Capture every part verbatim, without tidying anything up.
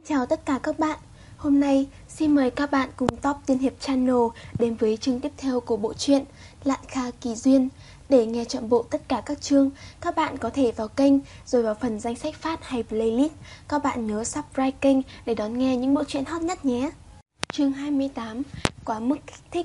Chào tất cả các bạn. Hôm nay xin mời các bạn cùng Top Tiên Hiệp Channel đến với chương tiếp theo của bộ truyện Lạn Kha Kỳ Duyên. Để nghe trọn bộ tất cả các chương, các bạn có thể vào kênh rồi vào phần danh sách phát hay playlist. Các bạn nhớ subscribe kênh để đón nghe những bộ truyện hot nhất nhé. Chương hai mươi tám. Quá mức kích thích.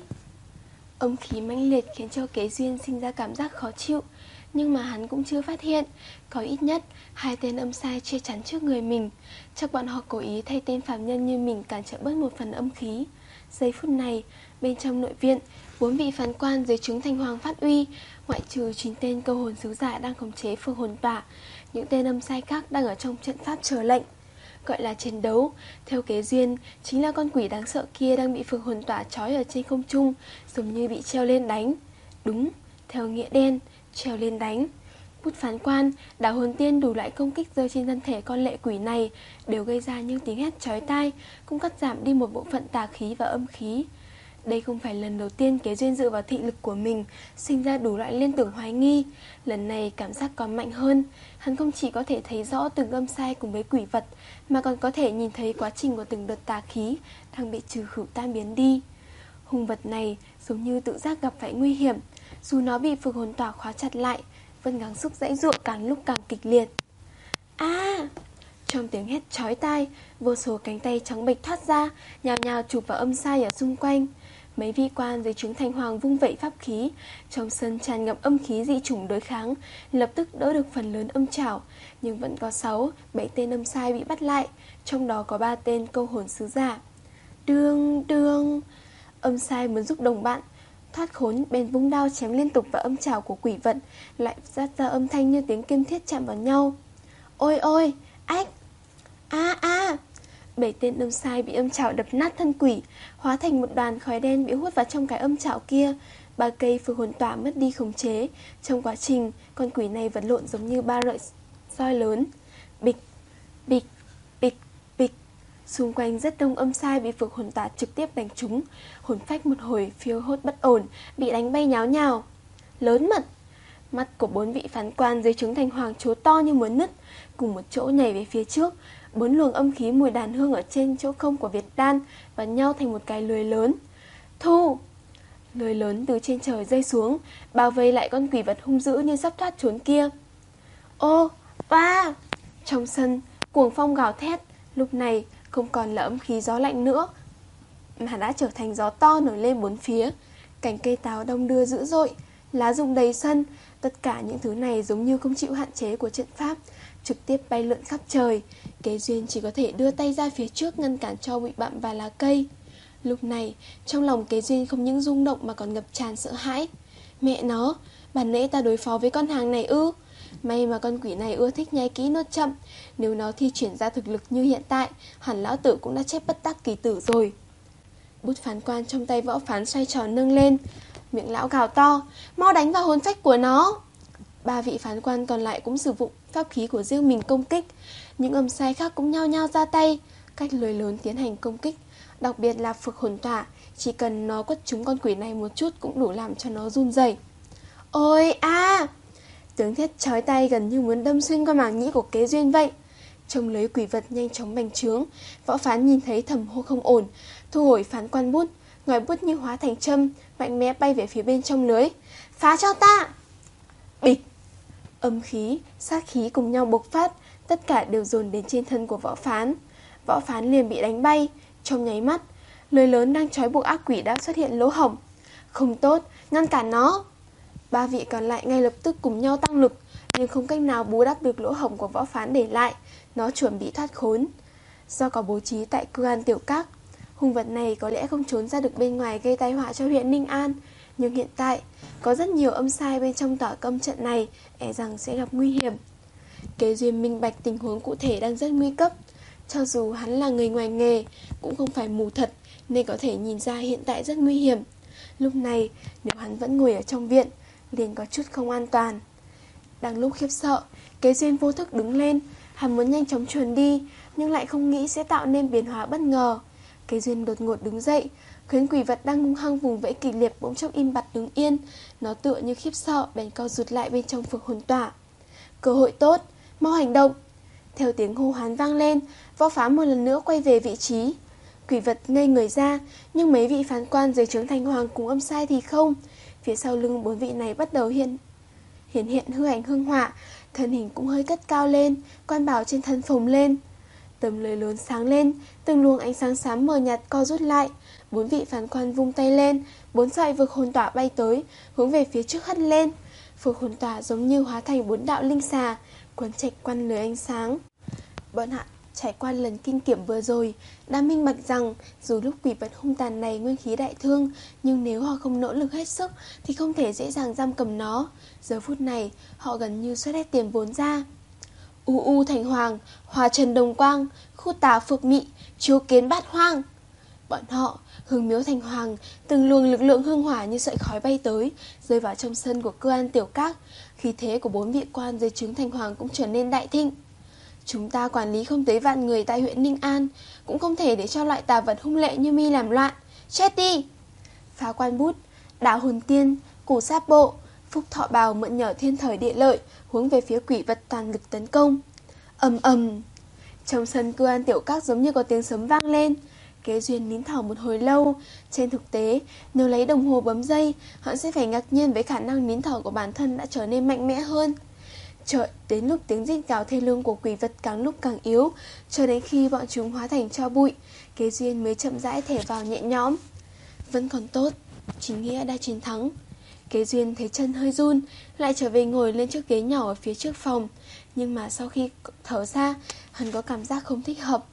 Âm khí mãnh liệt khiến cho Kế Duyên sinh ra cảm giác khó chịu, nhưng mà hắn cũng chưa phát hiện có ít nhất hai tên âm sai che chắn trước người mình. Chắc bọn họ cố ý thay tên phàm nhân như mình cản trở bớt một phần âm khí. Giây phút này, bên trong nội viện, bốn vị phán quan dưới trướng Thanh Hoàng phát uy, ngoại trừ chín tên câu hồn sứ giả đang khống chế phượng hồn tỏa, những tên âm sai khác đang ở trong trận pháp chờ lệnh. Gọi là chiến đấu, theo Kế Duyên, chính là con quỷ đáng sợ kia đang bị phượng hồn tỏa trói ở trên không trung, giống như bị treo lên đánh. Đúng, theo nghĩa đen, treo lên đánh. Bút phán quan, đảo hồn tiên đủ loại công kích rơi trên thân thể con lệ quỷ này đều gây ra những tiếng hét chói tai, cũng cắt giảm đi một bộ phận tà khí và âm khí. Đây không phải lần đầu tiên Kế Duyên dựa vào thị lực của mình sinh ra đủ loại liên tưởng hoài nghi. Lần này cảm giác còn mạnh hơn. Hắn không chỉ có thể thấy rõ từng âm sai cùng với quỷ vật, mà còn có thể nhìn thấy quá trình của từng đợt tà khí đang bị trừ khử tan biến đi. Hung vật này giống như tự giác gặp phải nguy hiểm, dù nó bị phượng hồn tỏa khóa chặt lại, vẫn gắng sức giãy giụa càng lúc càng kịch liệt. A! À! Trong tiếng hét chói tai, vô số cánh tay trắng bệch thoát ra, nhào nhào chụp vào âm sai ở xung quanh. Mấy vị quan dưới trướng Thanh Hoàng vung vẩy pháp khí, trong sân tràn ngập âm khí dị chủng đối kháng, lập tức đỡ được phần lớn âm trảo, nhưng vẫn có sáu, bảy tên âm sai bị bắt lại, trong đó có ba tên câu hồn sứ giả. Đương đương, âm sai muốn giúp đồng bạn thoát khốn, bèn vung đao chém liên tục vào âm trảo của quỷ vật, lại phát ra âm thanh như tiếng kim thiết chạm vào nhau. Ôi ôi, ách, a a. Bảy tên âm sai bị âm trảo đập nát thân quỷ, hóa thành một đoàn khói đen bị hút vào trong cái âm trảo kia. Ba cây phượng hồn tỏa mất đi khống chế. Trong quá trình, con quỷ này vật lộn giống như ba rọi roi lớn. Bịch, bịch, bịch, bịch. Xung quanh rất đông âm sai bị phượng hồn tỏa trực tiếp đánh trúng, hồn phách một hồi phiêu hốt bất ổn, bị đánh bay nháo nhào. Lớn mật. Mắt của bốn vị phán quan dưới trướng Thanh Hoàng trố to như muốn nứt, cùng một chỗ nhảy về phía trước. Bốn luồng âm khí mùi đàn hương ở trên chỗ không của Việt Đan và nhau thành một cái lưới lớn. Thu! Lưới lớn từ trên trời rơi xuống, bao vây lại con quỷ vật hung dữ như sắp thoát trốn kia. Ô! Ba! Trong sân, cuồng phong gào thét. Lúc này không còn là âm khí gió lạnh nữa, mà đã trở thành gió to nổi lên bốn phía. Cành cây táo đong đưa dữ dội, lá rụng đầy sân. Tất cả những thứ này giống như không chịu hạn chế của trận pháp, trực tiếp bay lượn khắp trời. Kế Duyên chỉ có thể đưa tay ra phía trước ngăn cản cho bụi bặm và lá cây. Lúc này, trong lòng Kế Duyên không những rung động mà còn ngập tràn sợ hãi. Mẹ nó, bản nãy ta đối phó với con hàng này ư? May mà con quỷ này ưa thích nhai kỹ nuốt chậm. Nếu nó thi triển ra thực lực như hiện tại, hẳn lão tử cũng đã chết bất đắc kỳ tử rồi. Bút phán quan trong tay võ phán xoay tròn nâng lên, miệng lão gào to, mau đánh vào hồn phách của nó. Ba vị phán quan còn lại cũng sử dụng pháp khí của riêng mình công kích. Những âm sai khác cũng nhao nhao ra tay, cách lưới lớn tiến hành công kích. Đặc biệt là phượng hồn tỏa, chỉ cần nó quất trúng con quỷ này một chút cũng đủ làm cho nó run rẩy. Ôi a! À! Tiếng thét chói tai gần như muốn đâm xuyên qua màng nhĩ của Kế Duyên vậy. Trong lưới quỷ vật nhanh chóng bành trướng, võ phán nhìn thấy thầm hô không ổn, thu hồi phán quan bút, ngòi bút như hóa thành châm, mạnh mẽ bay về phía bên trong lưới. Phá cho ta! Bịch! Âm khí, sát khí cùng nhau bộc phát, tất cả đều dồn đến trên thân của võ phán. Võ phán liền bị đánh bay. Trong nháy mắt, lưới lớn đang trói buộc ác quỷ đã xuất hiện lỗ hổng. Không tốt, ngăn cản nó. Ba vị còn lại ngay lập tức cùng nhau tăng lực, nhưng không cách nào bù đắp được lỗ hổng của võ phán để lại. Nó chuẩn bị thoát khốn. Do có bố trí tại Cư An Tiểu Các, hung vật này có lẽ không trốn ra được bên ngoài gây tai họa cho huyện Ninh An. Nhưng hiện tại, có rất nhiều âm sai bên trong tỏa cấm trận này, e rằng sẽ gặp nguy hiểm. Kế Duyên minh bạch tình huống cụ thể đang rất nguy cấp. Cho dù hắn là người ngoài nghề, cũng không phải mù thật, nên có thể nhìn ra hiện tại rất nguy hiểm. Lúc này, nếu hắn vẫn ngồi ở trong viện, liền có chút không an toàn. Đang lúc khiếp sợ, Kế Duyên vô thức đứng lên. Hắn muốn nhanh chóng chuồn đi, nhưng lại không nghĩ sẽ tạo nên biến hóa bất ngờ. Kế Duyên đột ngột đứng dậy, khiến quỷ vật đang hung hăng vùng vẫy kịch liệt bỗng chốc im bặt đứng yên. Nó tựa như khiếp sợ, bèn co rụt lại bên trong phượng hồn tỏa. Cơ hội tốt, mau hành động! Theo tiếng hô hoán vang lên, võ phán một lần nữa quay về vị trí. Quỷ vật ngây người ra, nhưng mấy vị phán quan dưới trướng Thành Hoàng cùng âm sai thì không. Phía sau lưng bốn vị này bắt đầu hiện hiện hiện hư ảnh hương hỏa, thân hình cũng hơi cất cao lên, quan bảo trên thân phồng lên. Tấm lưới lớn sáng lên, từng luồng ánh sáng xám mờ nhạt co rút lại. Bốn vị phán quan vung tay lên, bốn sợi vực hồn tỏa bay tới, hướng về phía trước hất lên. Vực hồn tỏa giống như hóa thành bốn đạo linh xà, quấn chạch quanh lưới ánh sáng. Bọn họ trải qua lần kinh kiểm vừa rồi, đã minh bạch rằng dù lúc quỷ vật hung tàn này nguyên khí đại thương, nhưng nếu họ không nỗ lực hết sức thì không thể dễ dàng giam cầm nó. Giờ phút này, họ gần như xuất hết tiền vốn ra. U u Thành Hoàng, Hòa Trần Đồng Quang, Khu Tà Phược Mị, Chiếu Kiến Bát Hoang. Bọn họ hướng miếu Thành Hoàng, từng luồng lực lượng hương hỏa như sợi khói bay tới, rơi vào trong sân của Cơ An Tiểu Các. Khí thế của bốn vị quan dưới trướng Thành Hoàng cũng trở nên đại thịnh. Chúng ta quản lý không tới vạn người tại huyện Ninh An, cũng không thể để cho loại tà vật hung lệ như mi làm loạn. Chết đi! Phá Quan Bút, Đạo Hồn Tiên, Củ Sát Bộ, Phúc Thọ Bào mượn nhờ thiên thời địa lợi, hướng về phía quỷ vật toàn lực tấn công. Ầm ầm! Trong sân Cơ An Tiểu Các giống như có tiếng sấm vang lên. Kế Duyên nín thở một hồi lâu. Trên thực tế, nếu lấy đồng hồ bấm giây, họ sẽ phải ngạc nhiên với khả năng nín thở của bản thân đã trở nên mạnh mẽ hơn. Chợt đến lúc tiếng rít gào thê lương của quỷ vật càng lúc càng yếu, cho đến khi bọn chúng hóa thành tro bụi, Kế Duyên mới chậm rãi thở vào nhẹ nhõm. Vẫn còn tốt, chính nghĩa đã chiến thắng. Kế Duyên thấy chân hơi run, lại trở về ngồi lên chiếc ghế nhỏ ở phía trước phòng. Nhưng mà sau khi thở ra, hắn có cảm giác không thích hợp.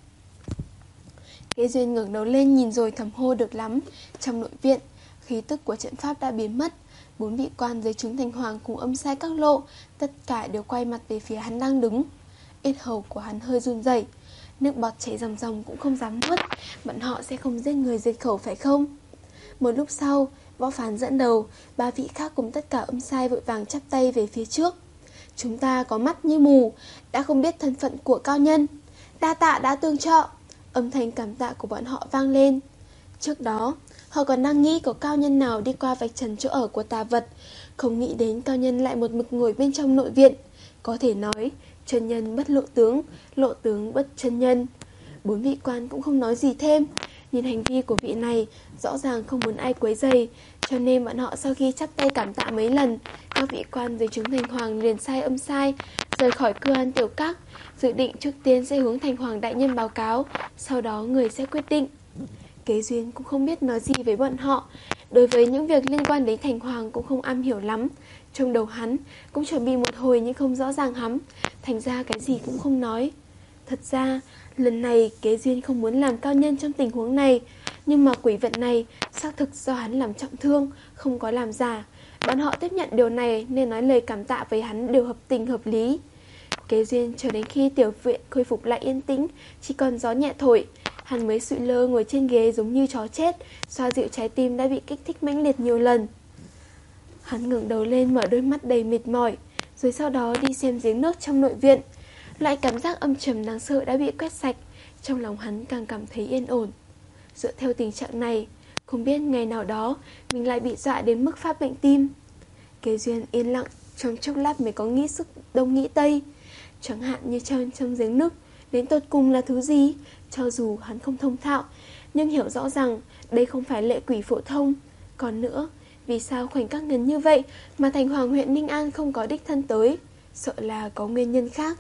Kế Duyên ngẩng đầu lên nhìn rồi thầm hô được lắm. Trong nội viện, khí tức của trận pháp đã biến mất. Bốn vị quan dưới trướng Thành Hoàng cùng âm sai các lộ, tất cả đều quay mặt về phía hắn đang đứng. Yết hầu của hắn hơi run rẩy, nước bọt chảy ròng ròng cũng không dám nuốt. Bọn họ sẽ không giết người diệt khẩu phải không? Một lúc sau, võ phán dẫn đầu, ba vị khác cùng tất cả âm sai vội vàng chắp tay về phía trước. Chúng ta có mắt như mù, đã không biết thân phận của cao nhân. Đa tạ đã tương trợ. Âm thanh cảm tạ của bọn họ vang lên. Trước đó, họ còn đang nghĩ có cao nhân nào đi qua vạch trần chỗ ở của tà vật, không nghĩ đến cao nhân lại một mực ngồi bên trong nội viện. Có thể nói, chân nhân bất lộ tướng, lộ tướng bất chân nhân. Bốn vị quan cũng không nói gì thêm. Nhìn hành vi của vị này, rõ ràng không muốn ai quấy rầy, cho nên bọn họ sau khi chắp tay cảm tạ mấy lần, các vị quan dưới trướng Thành Hoàng liền sai âm sai, rời khỏi Cơ An Tiểu Các, dự định trước tiên sẽ hướng Thành Hoàng đại nhân báo cáo, sau đó người sẽ quyết định. Kế Duyên cũng không biết nói gì với bọn họ. Đối với những việc liên quan đến Thành Hoàng cũng không am hiểu lắm. Trong đầu hắn cũng chuẩn bị một hồi nhưng không rõ ràng lắm, thành ra cái gì cũng không nói. Thật ra lần này Kế Duyên không muốn làm cao nhân trong tình huống này, nhưng mà quỷ vật này xác thực do hắn làm trọng thương, không có làm giả. Bọn họ tiếp nhận điều này nên nói lời cảm tạ với hắn đều hợp tình hợp lý. Kế Duyên chờ đến khi tiểu viện khôi phục lại yên tĩnh, chỉ còn gió nhẹ thổi, hắn mới sụi lơ ngồi trên ghế giống như chó chết, xoa dịu trái tim đã bị kích thích mãnh liệt nhiều lần. Hắn ngẩng đầu lên mở đôi mắt đầy mệt mỏi, rồi sau đó đi xem giếng nước trong nội viện. Loại cảm giác âm trầm đáng sợ đã bị quét sạch, trong lòng hắn càng cảm thấy yên ổn. Dựa theo tình trạng này, không biết ngày nào đó mình lại bị dọa đến mức phát bệnh tim. Kế Duyên yên lặng trong chốc lát mới có nghĩ sức đông nghĩ tây. Chẳng hạn như trơn trong giếng nước đến tột cùng là thứ gì, cho dù hắn không thông thạo, nhưng hiểu rõ rằng đây không phải lệ quỷ phổ thông. Còn nữa, vì sao khoảnh khắc ngắn như vậy mà Thành Hoàng huyện Ninh An không có đích thân tới? Sợ là có nguyên nhân khác.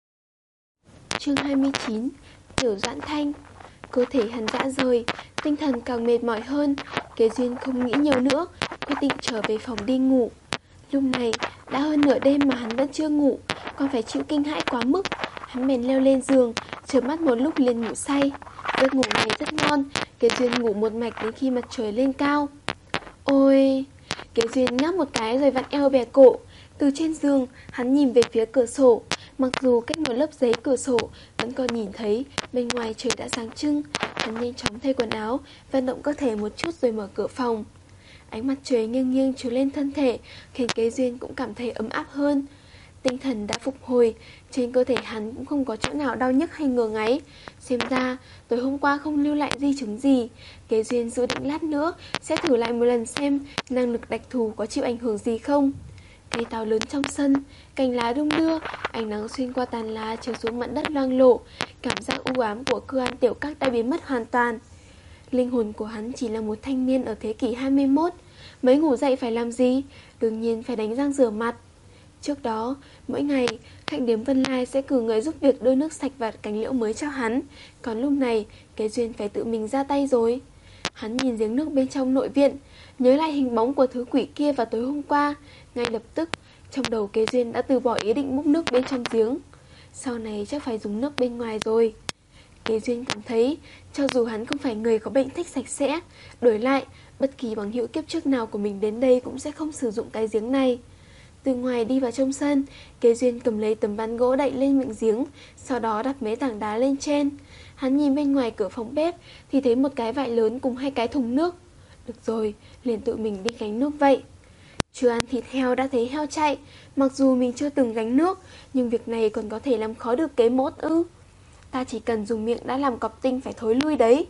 Chương hai mươi chín. Tiểu Doãn Thanh. Cơ thể hắn rã rời, tinh thần càng mệt mỏi hơn. Kế Duyên không nghĩ nhiều nữa, quyết định trở về phòng đi ngủ. Lúc này đã hơn nửa đêm mà hắn vẫn chưa ngủ, còn phải chịu kinh hãi quá mức. Hắn bèn leo lên giường, chợp mắt một lúc liền ngủ say. Giấc ngủ này rất ngon, Kế Duyên ngủ một mạch đến khi mặt trời lên cao. Ôi! Kế Duyên ngáp một cái rồi vặn eo bẻ cổ. Từ trên giường, hắn nhìn về phía cửa sổ. Mặc dù cách một lớp giấy cửa sổ vẫn còn nhìn thấy bên ngoài trời đã sáng trưng. Hắn nhanh chóng thay quần áo, vận động cơ thể một chút rồi mở cửa phòng. Ánh mặt trời nghiêng nghiêng chiếu lên thân thể, khiến Kế Duyên cũng cảm thấy ấm áp hơn. Tinh thần đã phục hồi, trên cơ thể hắn cũng không có chỗ nào đau nhức hay ngứa ngáy. Xem ra tối hôm qua không lưu lại di chứng gì. Kế Duyên dự định lát nữa sẽ thử lại một lần xem năng lực đặc thù có chịu ảnh hưởng gì không. Cây táo lớn trong sân, cành lá đung đưa, ánh nắng xuyên qua tàn lá chiếu xuống mặt đất loang lổ. Cảm giác u ám của Cư An Tiểu Các đã biến mất hoàn toàn. Linh hồn của hắn chỉ là một thanh niên ở thế kỷ hai mươi mốt. Mới ngủ dậy phải làm gì? Đương nhiên phải đánh răng rửa mặt. Trước đó, mỗi ngày, khách điếm Vân Lai sẽ cử người giúp việc đưa nước sạch và cành liễu mới cho hắn. Còn lúc này, Kế Duyên phải tự mình ra tay rồi. Hắn nhìn giếng nước bên trong nội viện, nhớ lại hình bóng của thứ quỷ kia vào tối hôm qua. Ngay lập tức, trong đầu Kế Duyên đã từ bỏ ý định múc nước bên trong giếng. Sau này chắc phải dùng nước bên ngoài rồi. Kế Duyên cảm thấy, cho dù hắn không phải người có bệnh thích sạch sẽ, đổi lại, bất kỳ bằng hữu kiếp trước nào của mình đến đây cũng sẽ không sử dụng cái giếng này. Từ ngoài đi vào trong sân, Kế Duyên cầm lấy tấm ván gỗ đậy lên miệng giếng, sau đó đặt mấy tảng đá lên trên. Hắn nhìn bên ngoài cửa phòng bếp thì thấy một cái vại lớn cùng hai cái thùng nước. Được rồi, liền tự mình đi gánh nước vậy. Chưa ăn thịt heo đã thấy heo chạy. Mặc dù mình chưa từng gánh nước, nhưng việc này còn có thể làm khó được Kế Mốt ư? Ta chỉ cần dùng miệng đã làm cọp tinh phải thối lui đấy.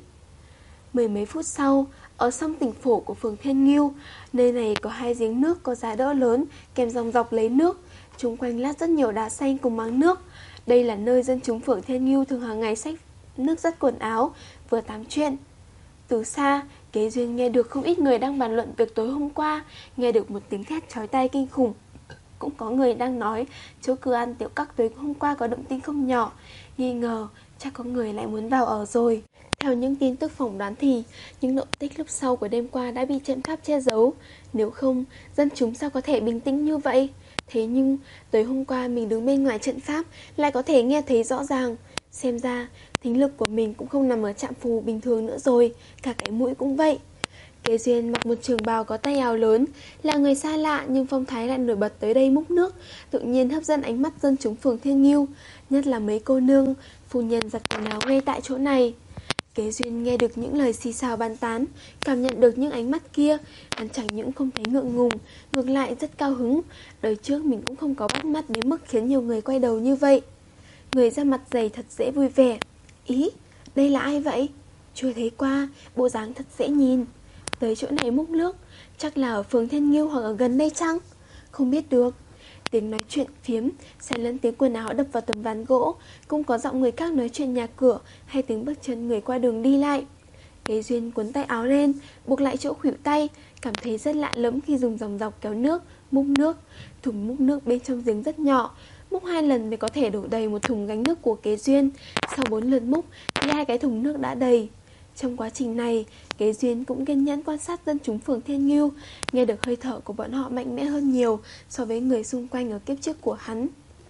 Mười mấy phút sau, ở sông Tỉnh Phổ của phường Thiên Ngưu, nơi này có hai giếng nước có giá đỡ lớn kèm dòng dọc lấy nước. Chung quanh lát rất nhiều đá xanh cùng máng nước. Đây là nơi dân chúng phường Thiên Ngưu thường hàng ngày xách nước giặt quần áo, vừa tám chuyện. Từ xa, Kế Duyên nghe được không ít người đang bàn luận việc tối hôm qua, nghe được một tiếng thét chói tai kinh khủng. Cũng có người đang nói chỗ Cư An Tiểu Các tối hôm qua có động tĩnh không nhỏ, nghi ngờ chắc có người lại muốn vào ở rồi. Theo những tin tức phỏng đoán thì những động tích lúc sau của đêm qua đã bị trận pháp che giấu. Nếu không, dân chúng sao có thể bình tĩnh như vậy? Thế nhưng, tối hôm qua mình đứng bên ngoài trận pháp lại có thể nghe thấy rõ ràng. Xem ra, thính lực của mình cũng không nằm ở trạm phù bình thường nữa rồi, cả cái mũi cũng vậy. Kế Duyên mặc một trường bào có tay áo lớn, là người xa lạ nhưng phong thái lại nổi bật tới đây múc nước, tự nhiên hấp dẫn ánh mắt dân chúng phường Thiên Ngưu, nhất là mấy cô nương, phu nhân giặt quần áo ngay tại chỗ này. Kế Duyên nghe được những lời xì xào bàn tán, cảm nhận được những ánh mắt kia, hắn chẳng những không thấy ngượng ngùng, ngược lại rất cao hứng. Đời trước mình cũng không có bắt mắt đến mức khiến nhiều người quay đầu như vậy. Người da mặt dày thật dễ vui vẻ. Ý, đây là ai vậy? Chưa thấy qua, bộ dáng thật dễ nhìn. Tới chỗ này múc nước, chắc là ở phường Thiên Ngưu hoặc ở gần đây chăng? Không biết được. Tiếng nói chuyện phiếm, xen lẫn tiếng quần áo đập vào tấm ván gỗ, cũng có giọng người khác nói chuyện nhà cửa, hay tiếng bước chân người qua đường đi lại. Kế Duyên cuốn tay áo lên, buộc lại chỗ khuỷu tay, cảm thấy rất lạ lẫm khi dùng dòng dọc kéo nước, múc nước. Thùng múc nước bên trong giếng rất nhỏ, múc hai lần mới có thể đổ đầy một thùng gánh nước của Kế Duyên. Sau bốn lượt múc thì hai cái thùng nước đã đầy. Trong quá trình này, Kế Duyên cũng kiên nhẫn quan sát dân chúng phường Thiên Ngưu, nghe được hơi thở của bọn họ mạnh mẽ hơn nhiều so với người xung quanh ở kiếp trước của hắn.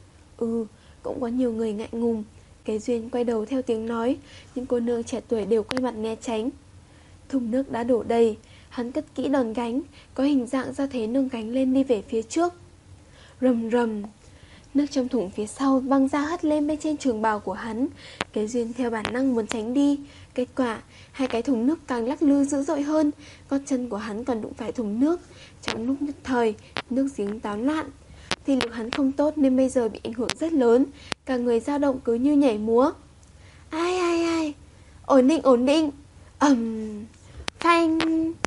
Ừ, cũng có nhiều người ngại ngùng. Kế Duyên quay đầu theo tiếng nói, những cô nương trẻ tuổi đều quay mặt né tránh. Thùng nước đã đổ đầy, hắn cất kỹ đòn gánh, có hình dạng ra thế nâng gánh lên đi về phía trước. Rầm rầm, nước trong thùng phía sau văng ra hất lên bên trên trường bào của hắn. Kế Duyên theo bản năng muốn tránh đi. Kết quả, hai cái thùng nước càng lắc lư dữ dội hơn, gót chân của hắn còn đụng phải thùng nước. Trong lúc nhất thời, nước giếng tán loạn. Thì lực hắn không tốt nên bây giờ bị ảnh hưởng rất lớn, cả người dao động cứ như nhảy múa. Ai ai ai, ổn định ổn định. Ầm, phanh.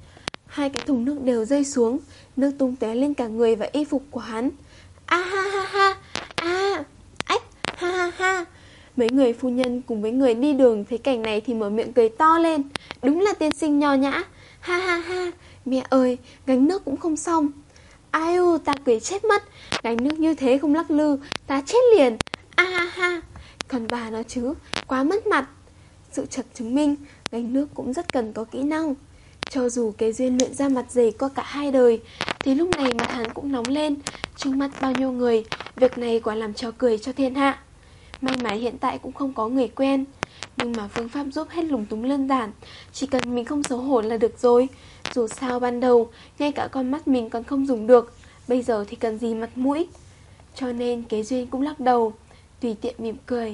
Hai cái thùng nước đều rơi xuống, nước tung tóe lên cả người và y phục của hắn. A ha ha ha, a, ách, ha ha ha. Mấy người phu nhân cùng với người đi đường thấy cảnh này thì mở miệng cười to lên. Đúng là tiên sinh nho nhã. Ha ha ha, mẹ ơi, gánh nước cũng không xong. Ai u, ta cười chết mất. Gánh nước như thế không lắc lư, ta chết liền. A ha ha, còn bà nó chứ, quá mất mặt. Sự thật chứng minh, gánh nước cũng rất cần có kỹ năng. Cho dù Kế Duyên luyện ra mặt dày qua cả hai đời, thì lúc này mặt hắn cũng nóng lên. Trước mắt bao nhiêu người, việc này quả làm trò cười cho thiên hạ. May mà hiện tại cũng không có người quen, nhưng mà phương pháp giúp hết lúng túng đơn giản. Chỉ cần mình không xấu hổ là được rồi. Dù sao ban đầu, ngay cả con mắt mình còn không dùng được, bây giờ thì cần gì mặt mũi. Cho nên Kế Duyên cũng lắc đầu, tùy tiện mỉm cười.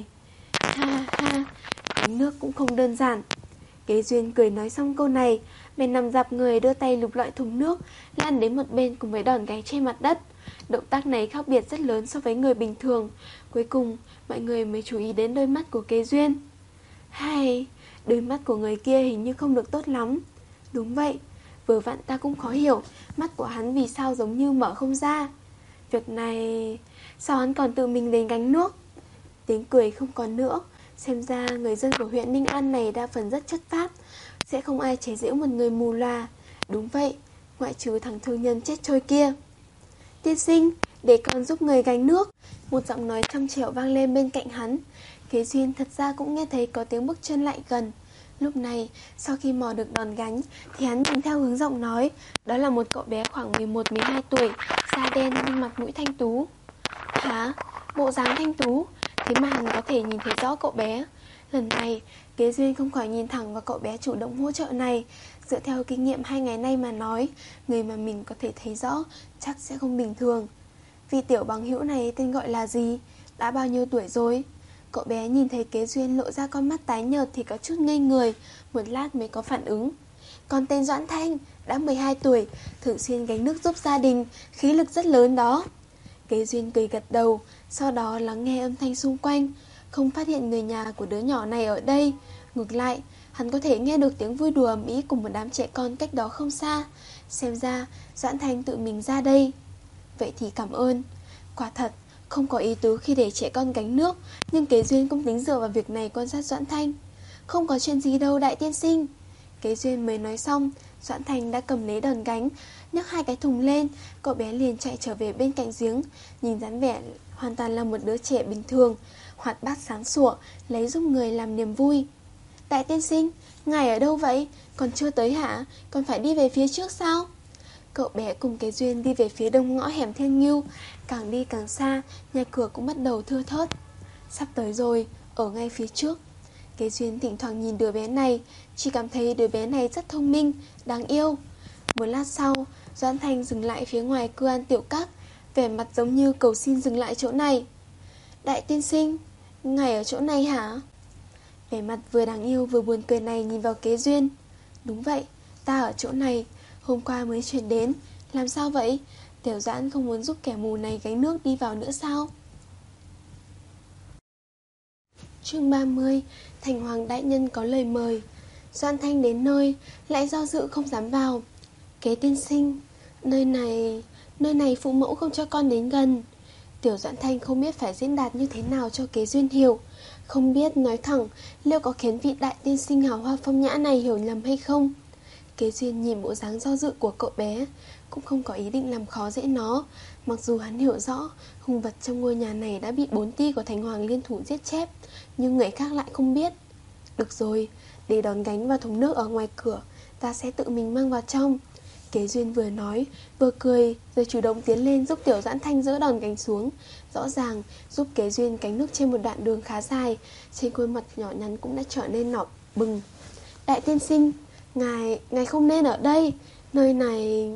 Ha ha, gánh nước cũng không đơn giản. Kế Duyên cười nói xong câu này, bèn nằm dạp người đưa tay lục loại thùng nước, lăn đến một bên cùng với đòn gánh trên mặt đất. Động tác này khác biệt rất lớn so với người bình thường. Cuối cùng, mọi người mới chú ý đến đôi mắt của Kế Duyên. Hay, đôi mắt của người kia hình như không được tốt lắm. Đúng vậy, vừa vặn ta cũng khó hiểu mắt của hắn vì sao giống như mở không ra. Việc này... sao hắn còn tự mình đến gánh nước? Tiếng cười không còn nữa. Xem ra người dân của huyện Ninh An này đa phần rất chất phác, sẽ không ai chế giễu một người mù loà. Đúng vậy, ngoại trừ thằng thương nhân chết trôi kia. Tiên sinh, để con giúp người gánh nước. Một giọng nói trong trẻo vang lên bên cạnh hắn. Kế Duyên thật ra cũng nghe thấy có tiếng bước chân lại gần. Lúc này, sau khi mò được đòn gánh, thì hắn nhìn theo hướng giọng nói. Đó là một cậu bé khoảng mười một mười hai tuổi, da đen nhưng mặt mũi thanh tú. Hả? Bộ dáng thanh tú? Thế mà hắn có thể nhìn thấy rõ cậu bé. Lần này, Kế Duyên không khỏi nhìn thẳng vào cậu bé chủ động hỗ trợ này. Dựa theo kinh nghiệm hai ngày nay mà nói, người mà mình có thể thấy rõ chắc sẽ không bình thường. Vị tiểu bằng hữu này tên gọi là gì? Đã bao nhiêu tuổi rồi? Cậu bé nhìn thấy Kế Duyên lộ ra con mắt tái nhợt thì có chút ngây người, một lát mới có phản ứng. Con tên Doãn Thanh, đã mười hai tuổi, thường xuyên gánh nước giúp gia đình, khí lực rất lớn đó. Kế Duyên cười gật đầu, sau đó lắng nghe âm thanh xung quanh, không phát hiện người nhà của đứa nhỏ này ở đây. Ngược lại, hắn có thể nghe được tiếng vui đùa ầm ĩ cùng một đám trẻ con cách đó không xa. Xem ra Doãn Thanh tự mình ra đây. Vậy thì cảm ơn. Quả thật, không có ý tứ khi để trẻ con gánh nước, nhưng Kế Duyên cũng tính dựa vào việc này quan sát Doãn Thanh. Không có chuyện gì đâu đại tiên sinh. Kế Duyên mới nói xong, Doãn Thanh đã cầm lấy đòn gánh, nhấc hai cái thùng lên. Cậu bé liền chạy trở về bên cạnh giếng, nhìn dáng vẻ hoàn toàn là một đứa trẻ bình thường, hoạt bát sáng sủa, lấy giúp người làm niềm vui. Đại tiên sinh, ngài ở đâu vậy? Còn chưa tới hả? Còn phải đi về phía trước sao? Cậu bé cùng Kế Duyên đi về phía đông ngõ hẻm Thiên Ngưu. Càng đi càng xa, nhà cửa cũng bắt đầu thưa thớt. Sắp tới rồi, ở ngay phía trước. Kế Duyên thỉnh thoảng nhìn đứa bé này, chỉ cảm thấy đứa bé này rất thông minh, đáng yêu. Một lát sau, Doãn Thanh dừng lại phía ngoài Cư An Tiểu Các, vẻ mặt giống như cầu xin dừng lại chỗ này. Đại tiên sinh, ngài ở chỗ này hả? Vẻ mặt vừa đáng yêu vừa buồn cười này nhìn vào Kế Duyên. Đúng vậy, ta ở chỗ này, hôm qua mới chuyển đến. Làm sao vậy? Tiểu Doãn không muốn giúp kẻ mù này gánh nước đi vào nữa sao? Chương ba mươi. Thành Hoàng đại nhân có lời mời. Doãn Thanh đến nơi, lại do dự không dám vào. Kế tiên sinh, nơi này... Nơi này phụ mẫu không cho con đến gần. Tiểu Doãn Thanh không biết phải diễn đạt như thế nào cho Kế Duyên hiểu. Không biết nói thẳng liệu có khiến vị đại tiên sinh hào hoa phong nhã này hiểu lầm hay không. Kế Duyên nhìn bộ dáng do dự của cậu bé, cũng không có ý định làm khó dễ nó. Mặc dù hắn hiểu rõ hung vật trong ngôi nhà này đã bị bốn ty của Thành Hoàng liên thủ giết chết, nhưng người khác lại không biết. Được rồi, để đòn gánh và thùng nước ở ngoài cửa, ta sẽ tự mình mang vào trong. Kế Duyên vừa nói vừa cười, rồi chủ động tiến lên giúp Tiểu Doãn Thanh dỡ đòn gánh xuống. Rõ ràng giúp Kế Duyên gánh nước trên một đoạn đường khá dài. Trên khuôn mặt nhỏ nhắn cũng đã trở nên đỏ bừng. Đại tiên sinh, Ngài, ngài không nên ở đây. Nơi này...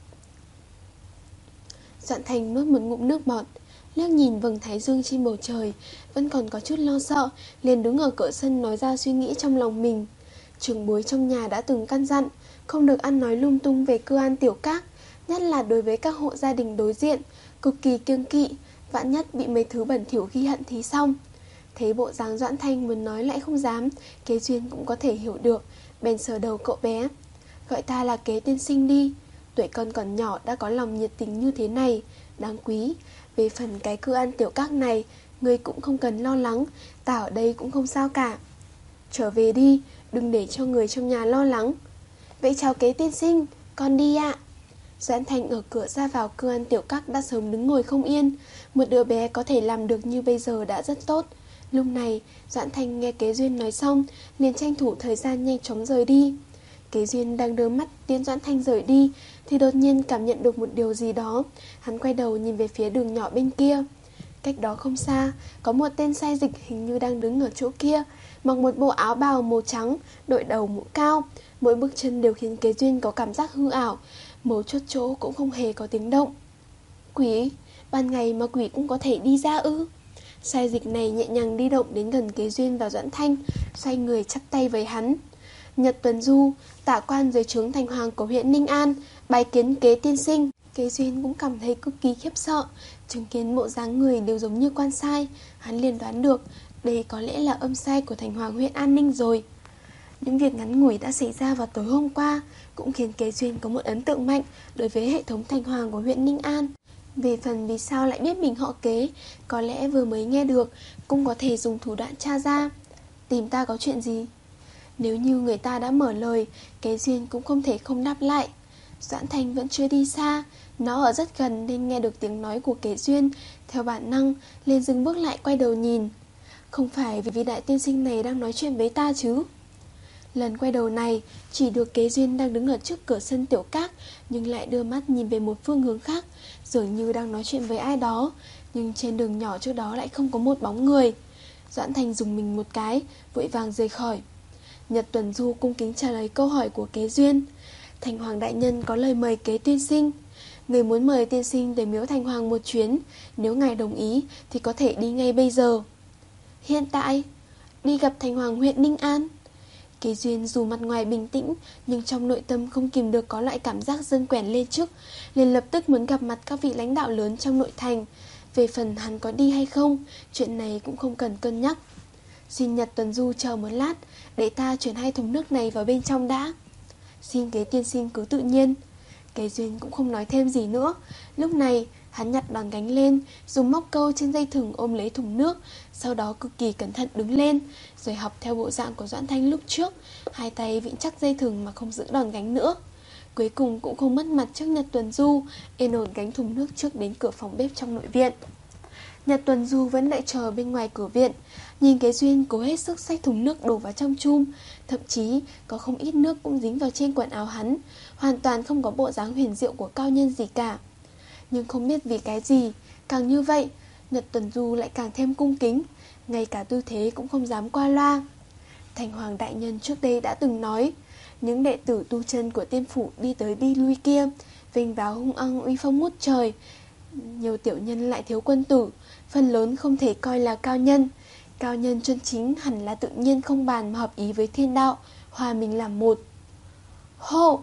Doãn Thanh nuốt một ngụm nước bọt, liếc nhìn vầng thái dương trên bầu trời, vẫn còn có chút lo sợ, liền đứng ở cửa sân nói ra suy nghĩ trong lòng mình. Trưởng bối trong nhà đã từng căn dặn không được ăn nói lung tung về Cư An Tiểu Các, nhất là đối với các hộ gia đình đối diện, cực kỳ kiêng kỵ, vạn nhất bị mấy thứ bẩn thỉu ghi hận thì xong. Thấy bộ dáng Doãn Thanh muốn nói lại không dám, Kế Duyên cũng có thể hiểu được, bèn sờ đầu cậu bé. Gọi ta là Kế tiên sinh đi, tuổi con còn nhỏ đã có lòng nhiệt tình như thế này, đáng quý. Về phần cái Cư An Tiểu Các này, ngươi cũng không cần lo lắng, ta ở đây cũng không sao cả. Trở về đi, đừng để cho người trong nhà lo lắng. Vậy chào Kế tiên sinh, con đi ạ. Doãn Thanh ở cửa ra vào Cư An Tiểu Các đã sớm đứng ngồi không yên. Một đứa bé có thể làm được như bây giờ đã rất tốt. Lúc này, Doãn Thanh nghe Kế Duyên nói xong, liền tranh thủ thời gian nhanh chóng rời đi. Kế Duyên đang đưa mắt tiến Doãn Thanh rời đi, thì đột nhiên cảm nhận được một điều gì đó. Hắn quay đầu nhìn về phía đường nhỏ bên kia. Cách đó không xa, có một tên sai dịch hình như đang đứng ở chỗ kia, mặc một bộ áo bào màu trắng, đội đầu mũ cao. Mỗi bước chân đều khiến Kế Duyên có cảm giác hư ảo, mấu chốt chỗ cũng không hề có tiếng động. Quỷ, ban ngày mà quỷ cũng có thể đi ra ư? Sai dịch này nhẹ nhàng đi động đến gần Kế Duyên và Doãn Thanh, xoay người chắp tay với hắn. Nhật Tuần Du, tả quan dưới trướng Thành Hoàng của huyện Ninh An, bái kiến Kế tiên sinh. Kế Duyên cũng cảm thấy cực kỳ khiếp sợ, chứng kiến bộ dáng người đều giống như quan sai. Hắn liền đoán được đây có lẽ là âm sai của Thành Hoàng huyện An Ninh rồi. Những việc ngắn ngủi đã xảy ra vào tối hôm qua cũng khiến Kế Duyên có một ấn tượng mạnh đối với hệ thống Thành Hoàng của huyện Ninh An. Về phần vì sao lại biết mình họ Kế, có lẽ vừa mới nghe được, cũng có thể dùng thủ đoạn tra ra. Tìm ta có chuyện gì? Nếu như người ta đã mở lời, Kế Duyên cũng không thể không đáp lại. Doãn Thanh vẫn chưa đi xa, nó ở rất gần nên nghe được tiếng nói của Kế Duyên. Theo bản năng, liền dừng bước lại quay đầu nhìn. Không phải vì vị đại tiên sinh này đang nói chuyện với ta chứ? Lần quay đầu này, chỉ được Kế Duyên đang đứng ở trước cửa sân Tiểu Các, nhưng lại đưa mắt nhìn về một phương hướng khác, dường như đang nói chuyện với ai đó. Nhưng trên đường nhỏ trước đó lại không có một bóng người. Doãn Thành dùng mình một cái, vội vàng rời khỏi. Nhật Tuần Du cung kính trả lời câu hỏi của Kế Duyên. Thành Hoàng đại nhân có lời mời Kế tiên sinh. Người muốn mời tiên sinh tới miếu Thành Hoàng một chuyến. Nếu ngài đồng ý thì có thể đi ngay bây giờ. Hiện tại? Đi gặp Thành Hoàng huyện Ninh An? Kế Duyên dù mặt ngoài bình tĩnh, nhưng trong nội tâm không kìm được có loại cảm giác dâng quẻn lên trước, liền lập tức muốn gặp mặt các vị lãnh đạo lớn trong nội thành. Về phần hắn có đi hay không, chuyện này cũng không cần cân nhắc. Xin Nhật Tuần Du chờ một lát, để ta chuyển hai thùng nước này vào bên trong đã. Xin Kế tiên sinh cứ tự nhiên. Kế Duyên cũng không nói thêm gì nữa. Lúc này hắn nhặt đòn gánh lên, dùng móc câu trên dây thừng ôm lấy thùng nước, sau đó cực kỳ cẩn thận đứng lên, rồi học theo bộ dạng của Doãn Thanh lúc trước, hai tay vịn chắc dây thừng mà không giữ đòn gánh nữa. Cuối cùng cũng không mất mặt trước Nhật Tuần Du, yên ổn gánh thùng nước trước đến cửa phòng bếp trong nội viện. Nhật Tuần Du vẫn lại chờ bên ngoài cửa viện, nhìn Kế Duyên cố hết sức xách thùng nước đổ vào trong chum, thậm chí có không ít nước cũng dính vào trên quần áo hắn, hoàn toàn không có bộ dáng huyền diệu của cao nhân gì cả. Nhưng không biết vì cái gì, càng như vậy, Nhật Tuần Du lại càng thêm cung kính, ngay cả tư thế cũng không dám qua loa. Thành Hoàng đại nhân trước đây đã từng nói, những đệ tử tu chân của tiên phủ đi tới đi lui kia, vinh váo hung ăng uy phong ngút trời, nhiều tiểu nhân lại thiếu quân tử, phần lớn không thể coi là cao nhân. Cao nhân chân chính hẳn là tự nhiên không bàn mà hợp ý với thiên đạo, hòa mình làm một. Hô!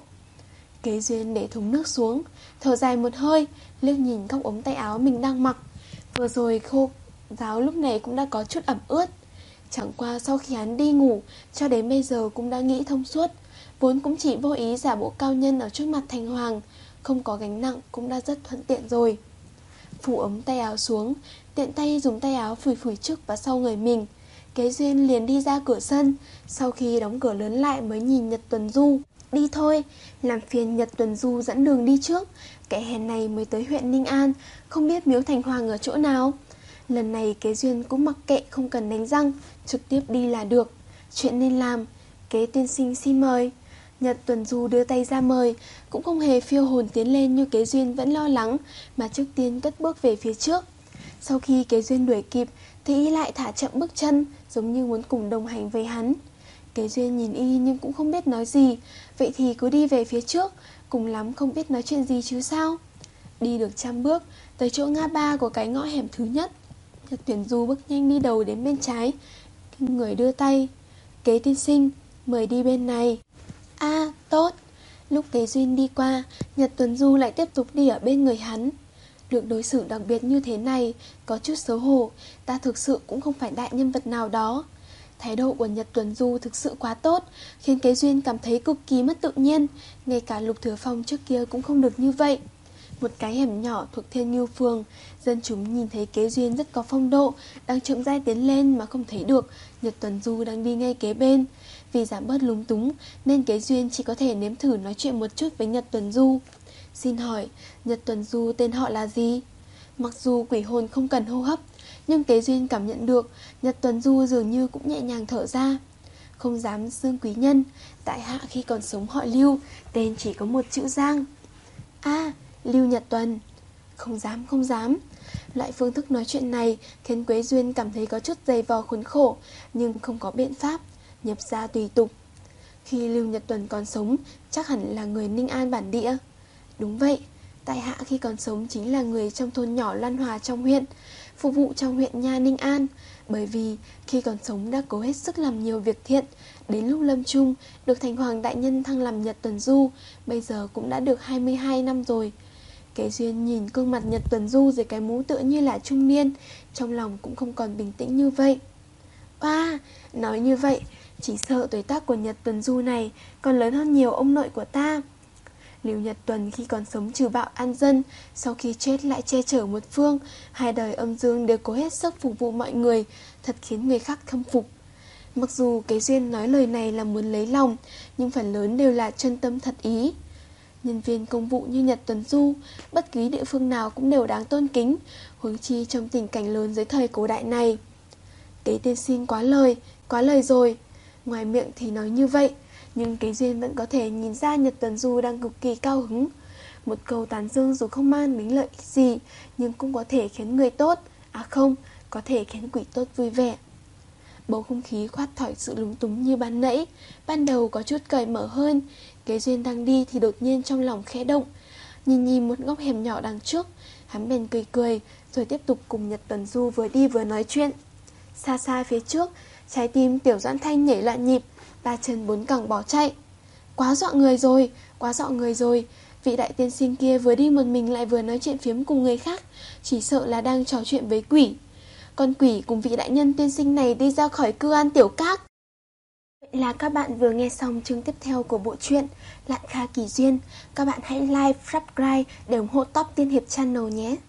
Kế Duyên để thùng nước xuống, thở dài một hơi, liếc nhìn góc ống tay áo mình đang mặc. Vừa rồi khô giáo lúc này cũng đã có chút ẩm ướt. Chẳng qua sau khi hắn đi ngủ, cho đến bây giờ cũng đã nghĩ thông suốt. Vốn cũng chỉ vô ý giả bộ cao nhân ở trước mặt Thành Hoàng, không có gánh nặng cũng đã rất thuận tiện rồi. Phủ ống tay áo xuống, tiện tay dùng tay áo phủi phủi trước và sau người mình. Kế Duyên liền đi ra cửa sân, sau khi đóng cửa lớn lại mới nhìn Nhật Tuần Du. Đi thôi, làm phiền Nhật Tuần Du dẫn đường đi trước, kẻ hèn này mới tới huyện Ninh An, không biết miếu Thành Hoàng ở chỗ nào. Lần này Kế Duyên cũng mặc kệ, không cần đánh răng, trực tiếp đi là được. Chuyện nên làm, Kế tiên sinh xin mời. Nhật Tuần Du đưa tay ra mời, cũng không hề phiêu hồn tiến lên như Kế Duyên vẫn lo lắng, mà trước tiên cất bước về phía trước. Sau khi Kế Duyên đuổi kịp thì y lại thả chậm bước chân, giống như muốn cùng đồng hành với hắn. Kế Duyên nhìn y nhưng cũng không biết nói gì, vậy thì cứ đi về phía trước, cùng lắm không biết nói chuyện gì chứ sao. Đi được trăm bước, tới chỗ ngã ba của cái ngõ hẻm thứ nhất. Nhật Tuần Du bước nhanh đi đầu đến bên trái, người đưa tay. Kế tiên sinh, mời đi bên này. A, à, tốt. Lúc Kế Duyên đi qua, Nhật Tuần Du lại tiếp tục đi ở bên người hắn. Được đối xử đặc biệt như thế này, có chút xấu hổ, ta thực sự cũng không phải đại nhân vật nào đó. Thái độ của Nhật Tuần Du thực sự quá tốt, khiến Kế Duyên cảm thấy cực kỳ mất tự nhiên. Ngay cả Lục Thừa Phong trước kia cũng không được như vậy. Một cái hẻm nhỏ thuộc Thiên Ngưu Phường, dân chúng nhìn thấy Kế Duyên rất có phong độ, đang chậm rãi tiến lên mà không thấy được Nhật Tuần Du đang đi ngay kế bên. Vì giảm bớt lúng túng nên Kế Duyên chỉ có thể nếm thử nói chuyện một chút với Nhật Tuần Du. Xin hỏi, Nhật Tuần Du tên họ là gì? Mặc dù quỷ hồn không cần hô hấp, nhưng Kế Duyên cảm nhận được Nhật Tuần Du dường như cũng nhẹ nhàng thở ra. Không dám xưng quý nhân, tại hạ khi còn sống họ Lưu, tên chỉ có một chữ Giang. A, à, Lưu Nhật Tuần. Không dám, không dám. Loại phương thức nói chuyện này khiến Kế Duyên cảm thấy có chút dày vò khốn khổ, nhưng không có biện pháp, nhập ra tùy tục. Khi Lưu Nhật Tuần còn sống, chắc hẳn là người Ninh An bản địa. Đúng vậy, tại hạ khi còn sống chính là người trong thôn nhỏ Lan Hòa trong huyện, phục vụ trong huyện nha Ninh An. Bởi vì khi còn sống đã cố hết sức làm nhiều việc thiện, đến lúc lâm chung được Thành Hoàng đại nhân thăng làm Nhật Tuần Du, bây giờ cũng đã được hai mươi hai năm rồi. Kế Duyên nhìn gương mặt Nhật Tuần Du dưới cái mũ tựa như là trung niên, trong lòng cũng không còn bình tĩnh như vậy. Oa, nói như vậy, chỉ sợ tuổi tác của Nhật Tuần Du này còn lớn hơn nhiều ông nội của ta. Lưu Nhật Tuần khi còn sống trừ bạo an dân, sau khi chết lại che chở một phương, hai đời âm dương đều cố hết sức phục vụ mọi người, thật khiến người khác khâm phục. Mặc dù Kế Duyên nói lời này là muốn lấy lòng, nhưng phần lớn đều là chân tâm thật ý. Nhân viên công vụ như Nhật Tuần Du, bất kỳ địa phương nào cũng đều đáng tôn kính, huống chi trong tình cảnh lớn dưới thời cổ đại này. Kế tiên sinh quá lời, quá lời rồi. Ngoài miệng thì nói như vậy, nhưng Kế Duyên vẫn có thể nhìn ra Nhật Tuần Du đang cực kỳ cao hứng. Một câu tán dương dù không mang đến lợi gì, nhưng cũng có thể khiến người tốt, à không, có thể khiến quỷ tốt vui vẻ. Bầu không khí khoát khỏi sự lúng túng như ban nãy, ban đầu có chút cởi mở hơn. Kế Duyên đang đi thì đột nhiên trong lòng khẽ động. Nhìn nhìn một góc hẻm nhỏ đằng trước, hắn bèn cười cười, rồi tiếp tục cùng Nhật Tuần Du vừa đi vừa nói chuyện. Xa xa phía trước, trái tim Tiểu Doãn Thanh nhảy loạn nhịp, ba chân bốn cẳng bỏ chạy. Quá dọa người rồi, quá dọa người rồi. Vị đại tiên sinh kia vừa đi một mình lại vừa nói chuyện phiếm cùng người khác, chỉ sợ là đang trò chuyện với quỷ. Con quỷ cùng vị đại nhân tiên sinh này đi ra khỏi cư an tiểu các. Vậy là các bạn vừa nghe xong chương tiếp theo của bộ truyện Lạn Kha Kỳ Duyên. Các bạn hãy like, subscribe để ủng hộ Top Tiên Hiệp Channel nhé.